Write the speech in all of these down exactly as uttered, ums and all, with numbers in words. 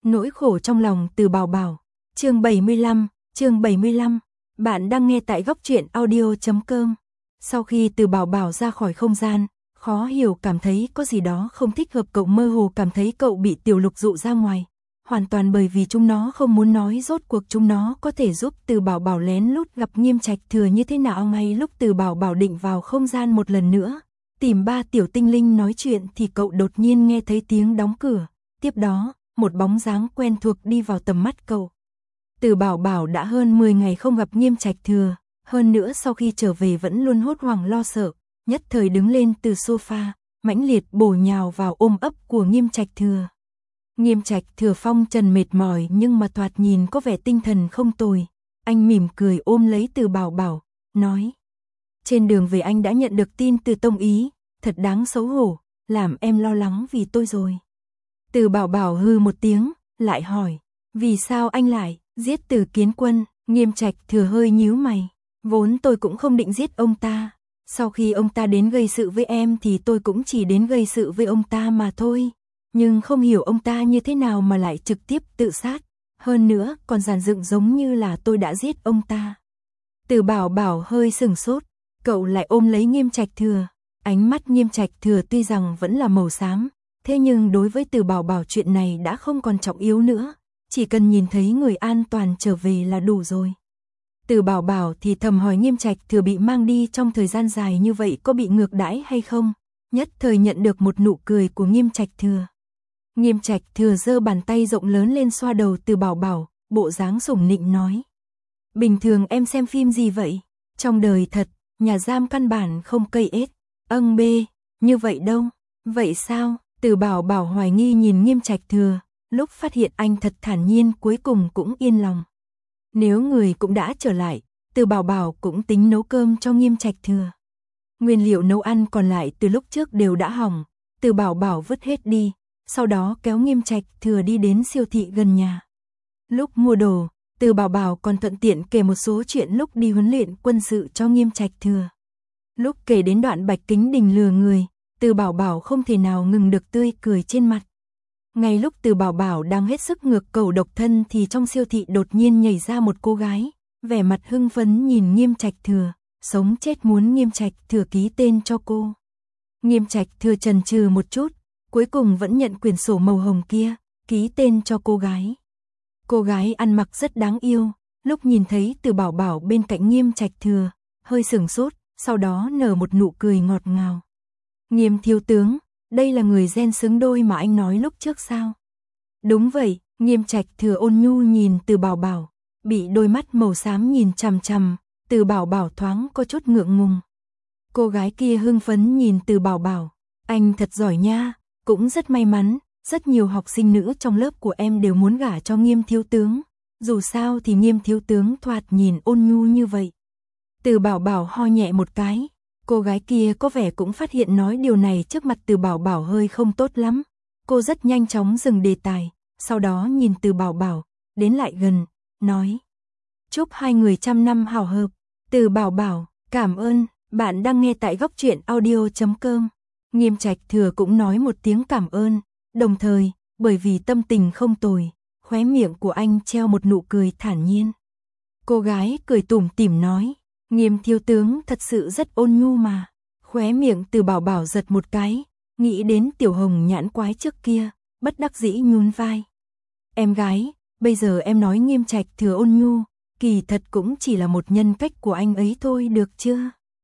Nỗi khổ trong lòng Từ Bảo Bảo. Chương bảy mươi lăm, chương bảy mươi lăm. Bạn đang nghe tại góc truyện audio chấm com. Sau khi Từ Bảo Bảo ra khỏi không gian, khó hiểu cảm thấy có gì đó không thích hợp, cậu mơ hồ cảm thấy cậu bị Tiểu Lục dụ ra ngoài. Hoàn toàn bởi vì chúng nó không muốn nói rốt cuộc chúng nó có thể giúp Từ Bảo Bảo lén lút gặp Nghiêm Trạch Thừa như thế nào. Ngay lúc Từ Bảo Bảo định vào không gian một lần nữa, tìm ba tiểu tinh linh nói chuyện thì cậu đột nhiên nghe thấy tiếng đóng cửa. Tiếp đó, một bóng dáng quen thuộc đi vào tầm mắt cậu. Từ Bảo Bảo đã hơn mười ngày không gặp Nghiêm Trạch Thừa, hơn nữa sau khi trở về vẫn luôn hốt hoảng lo sợ, nhất thời đứng lên từ sofa, mãnh liệt bổ nhào vào ôm ấp của Nghiêm Trạch Thừa. Nghiêm Trạch Thừa phong trần mệt mỏi nhưng mà thoạt nhìn có vẻ tinh thần không tồi. Anh mỉm cười ôm lấy Từ Bảo Bảo, nói: trên đường về anh đã nhận được tin từ Tông Ý, thật đáng xấu hổ, làm em lo lắng vì tôi rồi. Từ Bảo Bảo hừ một tiếng, lại hỏi: vì sao anh lại giết Từ Kiến Quân? Nghiêm Trạch Thừa hơi nhíu mày: vốn tôi cũng không định giết ông ta, sau khi ông ta đến gây sự với em thì tôi cũng chỉ đến gây sự với ông ta mà thôi, nhưng không hiểu ông ta như thế nào mà lại trực tiếp tự sát, hơn nữa còn dàn dựng giống như là tôi đã giết ông ta. Từ Bảo Bảo hơi sừng sốt, cậu lại ôm lấy Nghiêm Trạch Thừa. Ánh mắt Nghiêm Trạch Thừa tuy rằng vẫn là màu xám, thế nhưng đối với Từ Bảo Bảo chuyện này đã không còn trọng yếu nữa, chỉ cần nhìn thấy người an toàn trở về là đủ rồi. Từ Bảo Bảo thì thầm hỏi Nghiêm Trạch Thừa bị mang đi trong thời gian dài như vậy có bị ngược đãi hay không, nhất thời nhận được một nụ cười của Nghiêm Trạch Thừa. Nghiêm Trạch Thừa giơ bàn tay rộng lớn lên xoa đầu Từ Bảo Bảo, bộ dáng sủng nịnh nói: bình thường em xem phim gì vậy? Trong đời thật, nhà giam căn bản không cây ếch. Âng bê, như vậy đâu? Vậy sao? Từ Bảo Bảo hoài nghi nhìn Nghiêm Trạch Thừa, lúc phát hiện anh thật thản nhiên cuối cùng cũng yên lòng. Nếu người cũng đã trở lại, Từ Bảo Bảo cũng tính nấu cơm cho Nghiêm Trạch Thừa. Nguyên liệu nấu ăn còn lại từ lúc trước đều đã hỏng, Từ Bảo Bảo vứt hết đi, sau đó kéo Nghiêm Trạch Thừa đi đến siêu thị gần nhà. Lúc mua đồ, Từ Bảo Bảo còn thuận tiện kể một số chuyện lúc đi huấn luyện quân sự cho Nghiêm Trạch Thừa. Lúc kể đến đoạn Bạch Kính Đình lừa người, Từ Bảo Bảo không thể nào ngừng được tươi cười trên mặt. Ngay lúc Từ Bảo Bảo đang hết sức ngược cầu độc thân thì trong siêu thị đột nhiên nhảy ra một cô gái, vẻ mặt hưng phấn nhìn Nghiêm Trạch Thừa, sống chết muốn Nghiêm Trạch Thừa ký tên cho cô. Nghiêm Trạch Thừa chần chừ một chút, cuối cùng vẫn nhận quyển sổ màu hồng kia, ký tên cho cô gái. Cô gái ăn mặc rất đáng yêu, lúc nhìn thấy Từ Bảo Bảo bên cạnh Nghiêm Trạch Thừa, hơi sửng sốt, sau đó nở một nụ cười ngọt ngào. Nghiêm thiếu tướng, đây là người gen xứng đôi mà anh nói lúc trước sao? Đúng vậy, Nghiêm Trạch Thừa ôn nhu nhìn Từ Bảo Bảo, bị đôi mắt màu xám nhìn chằm chằm, Từ Bảo Bảo thoáng có chút ngượng ngùng. Cô gái kia hưng phấn nhìn Từ Bảo Bảo, anh thật giỏi nha, cũng rất may mắn, rất nhiều học sinh nữ trong lớp của em đều muốn gả cho Nghiêm thiếu tướng, dù sao thì Nghiêm thiếu tướng thoạt nhìn ôn nhu như vậy. Từ Bảo Bảo ho nhẹ một cái, cô gái kia có vẻ cũng phát hiện nói điều này trước mặt Từ Bảo Bảo hơi không tốt lắm. Cô rất nhanh chóng dừng đề tài, sau đó nhìn Từ Bảo Bảo, đến lại gần, nói: chúc hai người trăm năm hảo hợp. Từ Bảo Bảo, cảm ơn, bạn đang nghe tại góc truyện audio chấm com. Nghiêm Trạch Thừa cũng nói một tiếng cảm ơn, đồng thời, bởi vì tâm tình không tồi, khóe miệng của anh treo một nụ cười thản nhiên. Cô gái cười tủm tỉm nói: Nghiêm thiếu tướng thật sự rất ôn nhu mà. Khóe miệng Từ Bảo Bảo giật một cái, nghĩ đến tiểu hồng nhãn quái trước kia, bất đắc dĩ nhún vai. Em gái, bây giờ em nói Nghiêm Trạch Thừa ôn nhu, kỳ thật cũng chỉ là một nhân cách của anh ấy thôi được chưa?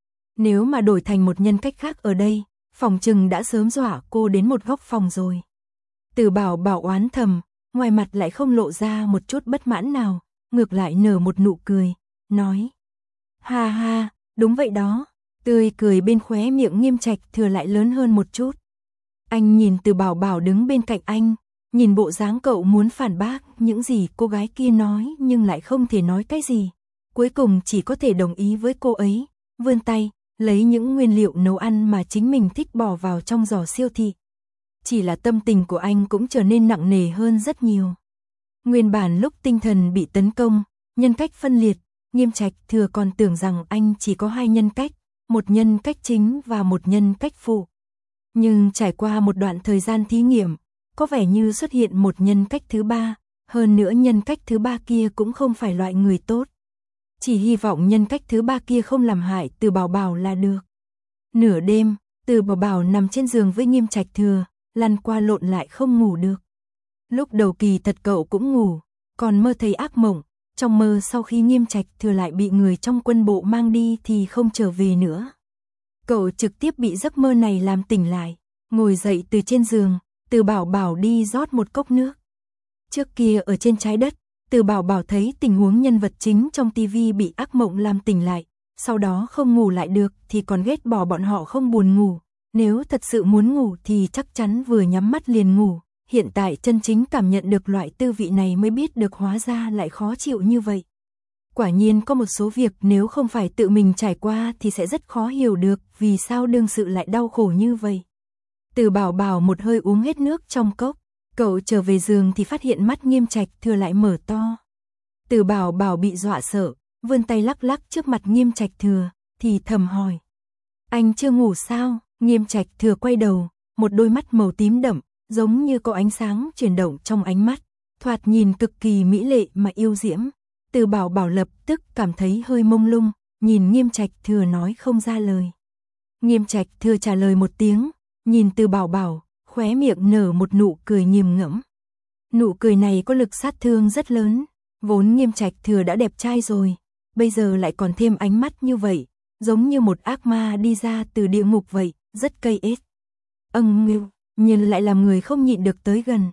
Nếu mà đổi thành một nhân cách khác ở đây, phòng trừng đã sớm dọa cô đến một góc phòng rồi. Từ Bảo Bảo oán thầm, ngoài mặt lại không lộ ra một chút bất mãn nào, ngược lại nở một nụ cười, nói: ha ha, đúng vậy đó. Tươi cười bên khóe miệng Nghiêm Trạch Thừa lại lớn hơn một chút. Anh nhìn Từ Bảo Bảo đứng bên cạnh anh, nhìn bộ dáng cậu muốn phản bác những gì cô gái kia nói nhưng lại không thể nói cái gì. Cuối cùng chỉ có thể đồng ý với cô ấy, vươn tay, lấy những nguyên liệu nấu ăn mà chính mình thích bỏ vào trong giỏ siêu thị. Chỉ là tâm tình của anh cũng trở nên nặng nề hơn rất nhiều. Nguyên bản lúc tinh thần bị tấn công, nhân cách phân liệt, Nghiêm Trạch Thừa còn tưởng rằng anh chỉ có hai nhân cách, một nhân cách chính và một nhân cách phụ. Nhưng trải qua một đoạn thời gian thí nghiệm, có vẻ như xuất hiện một nhân cách thứ ba, hơn nữa nhân cách thứ ba kia cũng không phải loại người tốt. Chỉ hy vọng nhân cách thứ ba kia không làm hại Từ Bảo Bảo là được. Nửa đêm, Từ Bảo Bảo nằm trên giường với Nghiêm Trạch Thừa, lăn qua lộn lại không ngủ được. Lúc đầu kỳ thật cậu cũng ngủ, còn mơ thấy ác mộng, trong mơ sau khi Nghiêm Trạch Thừa lại bị người trong quân bộ mang đi thì không trở về nữa. Cậu trực tiếp bị giấc mơ này làm tỉnh lại, ngồi dậy từ trên giường, Từ Bảo Bảo đi rót một cốc nước. Trước kia ở trên trái đất, Từ Bảo Bảo thấy tình huống nhân vật chính trong tivi bị ác mộng làm tỉnh lại, sau đó không ngủ lại được thì còn ghét bỏ bọn họ không buồn ngủ. Nếu thật sự muốn ngủ thì chắc chắn vừa nhắm mắt liền ngủ. Hiện tại chân chính cảm nhận được loại tư vị này mới biết được hóa ra lại khó chịu như vậy. Quả nhiên có một số việc nếu không phải tự mình trải qua thì sẽ rất khó hiểu được vì sao đương sự lại đau khổ như vậy. Từ Bảo Bảo một hơi uống hết nước trong cốc, cậu trở về giường thì phát hiện mắt Nghiêm Trạch Thừa lại mở to. Từ Bảo Bảo bị dọa sợ, vươn tay lắc lắc trước mặt Nghiêm Trạch Thừa, thì thầm hỏi. Anh chưa ngủ sao? Nghiêm Trạch Thừa quay đầu, một đôi mắt màu tím đậm, giống như có ánh sáng chuyển động trong ánh mắt, thoạt nhìn cực kỳ mỹ lệ mà yêu diễm. Từ Bảo Bảo lập tức cảm thấy hơi mông lung, nhìn Nghiêm Trạch Thừa nói không ra lời. Nghiêm Trạch Thừa trả lời một tiếng, nhìn Từ Bảo Bảo, khóe miệng nở một nụ cười nghiền ngẫm. Nụ cười này có lực sát thương rất lớn, vốn Nghiêm Trạch Thừa đã đẹp trai rồi, bây giờ lại còn thêm ánh mắt như vậy, giống như một ác ma đi ra từ địa ngục vậy, rất cây ết. Âng ngưu, nhưng lại làm người không nhịn được tới gần.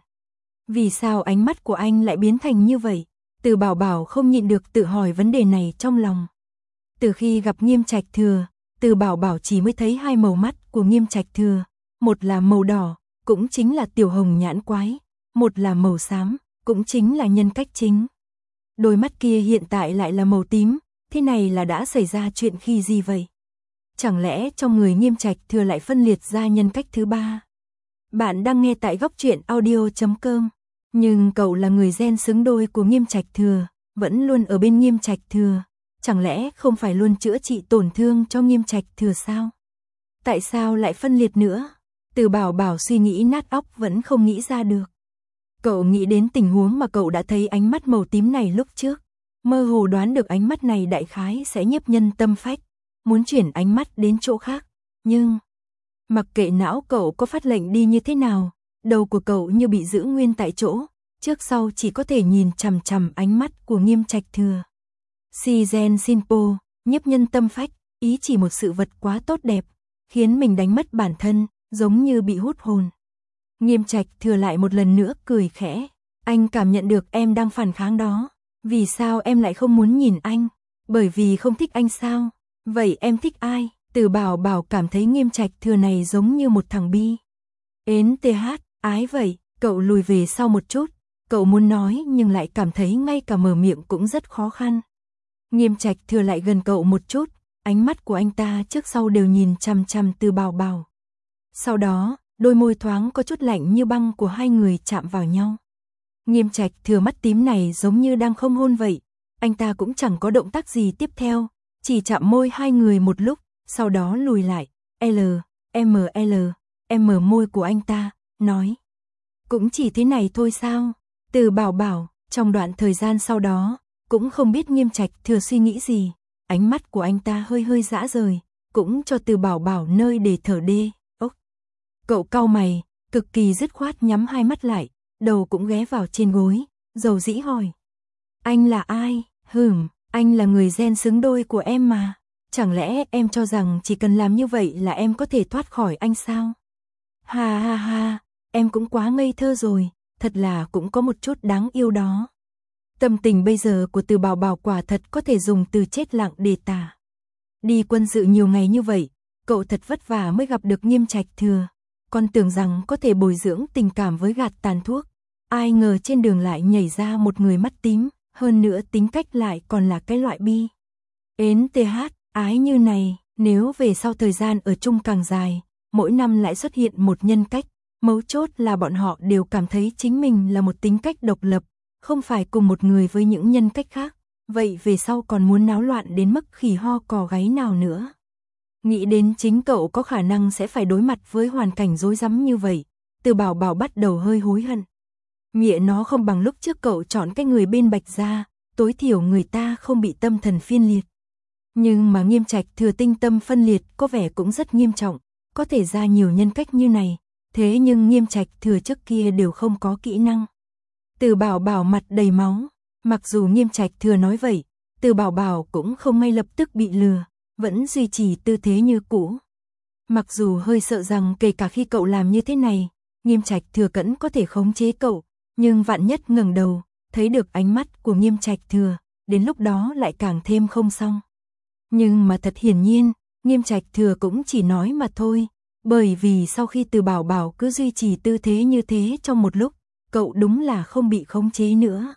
Vì sao ánh mắt của anh lại biến thành như vậy? Từ Bảo Bảo không nhịn được tự hỏi vấn đề này trong lòng. Từ khi gặp Nghiêm Trạch Thừa, Từ Bảo Bảo chỉ mới thấy hai màu mắt của Nghiêm Trạch Thừa, một là màu đỏ, cũng chính là tiểu hồng nhãn quái, một là màu xám, cũng chính là nhân cách chính. Đôi mắt kia hiện tại lại là màu tím, thế này là đã xảy ra chuyện khi gì vậy? Chẳng lẽ trong người Nghiêm Trạch Thừa lại phân liệt ra nhân cách thứ ba? Bạn đang nghe tại góc truyện audio chấm com. Nhưng cậu là người gen xứng đôi của Nghiêm Trạch Thừa, vẫn luôn ở bên Nghiêm Trạch Thừa, chẳng lẽ không phải luôn chữa trị tổn thương cho Nghiêm Trạch Thừa sao? Tại sao lại phân liệt nữa? Từ Bảo Bảo suy nghĩ nát óc vẫn không nghĩ ra được. Cậu nghĩ đến tình huống mà cậu đã thấy ánh mắt màu tím này lúc trước, mơ hồ đoán được ánh mắt này đại khái sẽ nhiếp nhân tâm phách, muốn chuyển ánh mắt đến chỗ khác, nhưng mặc kệ não cậu có phát lệnh đi như thế nào, đầu của cậu như bị giữ nguyên tại chỗ, trước sau chỉ có thể nhìn chằm chằm ánh mắt của Nghiêm Trạch Thừa. Shizen Shinpo, nhiếp nhân tâm phách, ý chỉ một sự vật quá tốt đẹp, khiến mình đánh mất bản thân, giống như bị hút hồn. Nghiêm Trạch Thừa lại một lần nữa cười khẽ, anh cảm nhận được em đang phản kháng đó, vì sao em lại không muốn nhìn anh? Bởi vì không thích anh sao? Vậy em thích ai? Từ Bảo Bảo cảm thấy Nghiêm Trạch Thừa này giống như một thằng bi. Ến tê hát, ái vậy, cậu lùi về sau một chút, cậu muốn nói nhưng lại cảm thấy ngay cả mở miệng cũng rất khó khăn. Nghiêm Trạch Thừa lại gần cậu một chút, ánh mắt của anh ta trước sau đều nhìn chằm chằm Từ Bảo Bảo. Sau đó, đôi môi thoáng có chút lạnh như băng của hai người chạm vào nhau. Nghiêm Trạch Thừa mắt tím này giống như đang không hôn vậy, anh ta cũng chẳng có động tác gì tiếp theo, chỉ chạm môi hai người một lúc, sau đó lùi lại, L, M L, M môi của anh ta, nói. Cũng chỉ thế này thôi sao? Từ Bảo Bảo, trong đoạn thời gian sau đó, cũng không biết Nghiêm Trạch Thừa suy nghĩ gì, ánh mắt của anh ta hơi hơi dã rời, cũng cho Từ Bảo Bảo nơi để thở đê. Ốc. Cậu cau mày, cực kỳ dứt khoát nhắm hai mắt lại, đầu cũng ghé vào trên gối, dầu dĩ hỏi. Anh là ai? Hừm, anh là người gen xứng đôi của em mà. Chẳng lẽ em cho rằng chỉ cần làm như vậy là em có thể thoát khỏi anh sao? Ha ha ha, em cũng quá ngây thơ rồi, thật là cũng có một chút đáng yêu đó. Tâm tình bây giờ của Từ Bảo Bảo quả thật có thể dùng từ chết lặng để tả. Đi quân sự nhiều ngày như vậy, cậu thật vất vả mới gặp được Nghiêm Trạch Thừa, còn tưởng rằng có thể bồi dưỡng tình cảm với gạt tàn thuốc. Ai ngờ trên đường lại nhảy ra một người mắt tím, hơn nữa tính cách lại còn là cái loại bi. Ến tê hát, ái như này, nếu về sau thời gian ở chung càng dài, mỗi năm lại xuất hiện một nhân cách, mấu chốt là bọn họ đều cảm thấy chính mình là một tính cách độc lập, không phải cùng một người với những nhân cách khác, vậy về sau còn muốn náo loạn đến mức khỉ ho cò gáy nào nữa. Nghĩ đến chính cậu có khả năng sẽ phải đối mặt với hoàn cảnh rối rắm như vậy, Từ Bảo Bảo bắt đầu hơi hối hận. Mẹ nó không bằng lúc trước cậu chọn cái người bên Bạch gia, tối thiểu người ta không bị tâm thần phiên liệt. Nhưng mà Nghiêm Trạch Thừa tinh tâm phân liệt có vẻ cũng rất nghiêm trọng, có thể ra nhiều nhân cách như này, thế nhưng Nghiêm Trạch Thừa trước kia đều không có kỹ năng. Từ Bảo Bảo mặt đầy máu, mặc dù Nghiêm Trạch Thừa nói vậy, Từ Bảo Bảo cũng không ngay lập tức bị lừa, vẫn duy trì tư thế như cũ. Mặc dù hơi sợ rằng kể cả khi cậu làm như thế này, Nghiêm Trạch Thừa vẫn có thể khống chế cậu, nhưng vạn nhất ngẩng đầu, thấy được ánh mắt của Nghiêm Trạch Thừa, đến lúc đó lại càng thêm không xong. Nhưng mà thật hiển nhiên, Nghiêm Trạch Thừa cũng chỉ nói mà thôi, bởi vì sau khi Từ Bảo Bảo cứ duy trì tư thế như thế trong một lúc, cậu đúng là không bị khống chế nữa.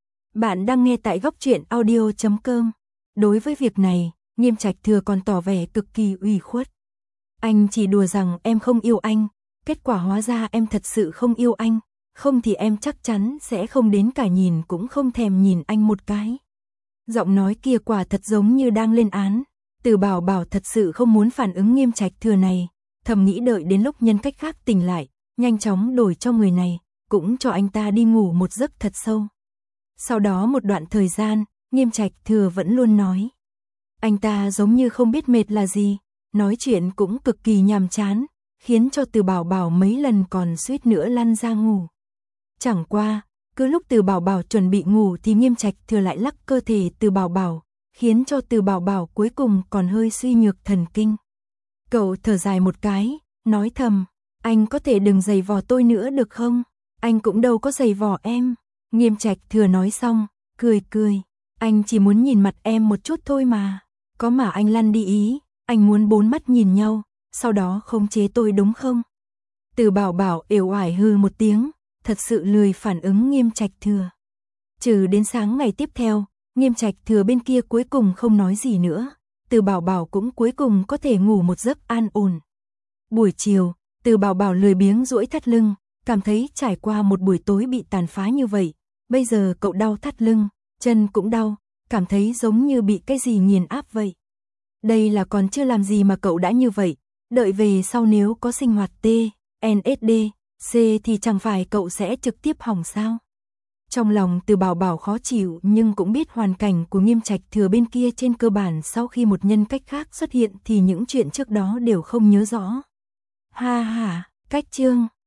Bạn đang nghe tại góc truyện audio chấm com. Đối với việc này, Nghiêm Trạch Thừa còn tỏ vẻ cực kỳ ủy khuất. Anh chỉ đùa rằng em không yêu anh, kết quả hóa ra em thật sự không yêu anh, không thì em chắc chắn sẽ không đến cả nhìn cũng không thèm nhìn anh một cái. Giọng nói kia quả thật giống như đang lên án. Từ Bảo Bảo thật sự không muốn phản ứng Nghiêm Trạch Thừa này, thầm nghĩ đợi đến lúc nhân cách khác tỉnh lại, nhanh chóng đổi cho người này, cũng cho anh ta đi ngủ một giấc thật sâu. Sau đó một đoạn thời gian, Nghiêm Trạch Thừa vẫn luôn nói. Anh ta giống như không biết mệt là gì, nói chuyện cũng cực kỳ nhàm chán, khiến cho Từ Bảo Bảo mấy lần còn suýt nữa lăn ra ngủ. Chẳng qua, cứ lúc Từ Bảo Bảo chuẩn bị ngủ thì Nghiêm Trạch Thừa lại lắc cơ thể Từ Bảo Bảo, khiến cho Từ Bảo Bảo cuối cùng còn hơi suy nhược thần kinh. Cậu thở dài một cái, nói thầm, anh có thể đừng giày vò tôi nữa được không? Anh cũng đâu có giày vò em. Nghiêm Trạch Thừa nói xong, cười cười, anh chỉ muốn nhìn mặt em một chút thôi mà. Có mà anh lăn đi ý, anh muốn bốn mắt nhìn nhau, sau đó khống chế tôi đúng không? Từ Bảo Bảo uể oải hừ một tiếng, thật sự lười phản ứng Nghiêm Trạch Thừa. Trừ đến sáng ngày tiếp theo, Nghiêm Trạch Thừa bên kia cuối cùng không nói gì nữa, Từ Bảo Bảo cũng cuối cùng có thể ngủ một giấc an ổn. Buổi chiều, Từ Bảo Bảo lười biếng duỗi thắt lưng, cảm thấy trải qua một buổi tối bị tàn phá như vậy, bây giờ cậu đau thắt lưng, chân cũng đau, cảm thấy giống như bị cái gì nghiền áp vậy. Đây là còn chưa làm gì mà cậu đã như vậy, đợi về sau nếu có sinh hoạt T, en ét đê, C thì chẳng phải cậu sẽ trực tiếp hỏng sao? Trong lòng Từ Bảo Bảo khó chịu nhưng cũng biết hoàn cảnh của Nghiêm Trạch Thừa bên kia trên cơ bản sau khi một nhân cách khác xuất hiện thì những chuyện trước đó đều không nhớ rõ. Ha ha, cách chương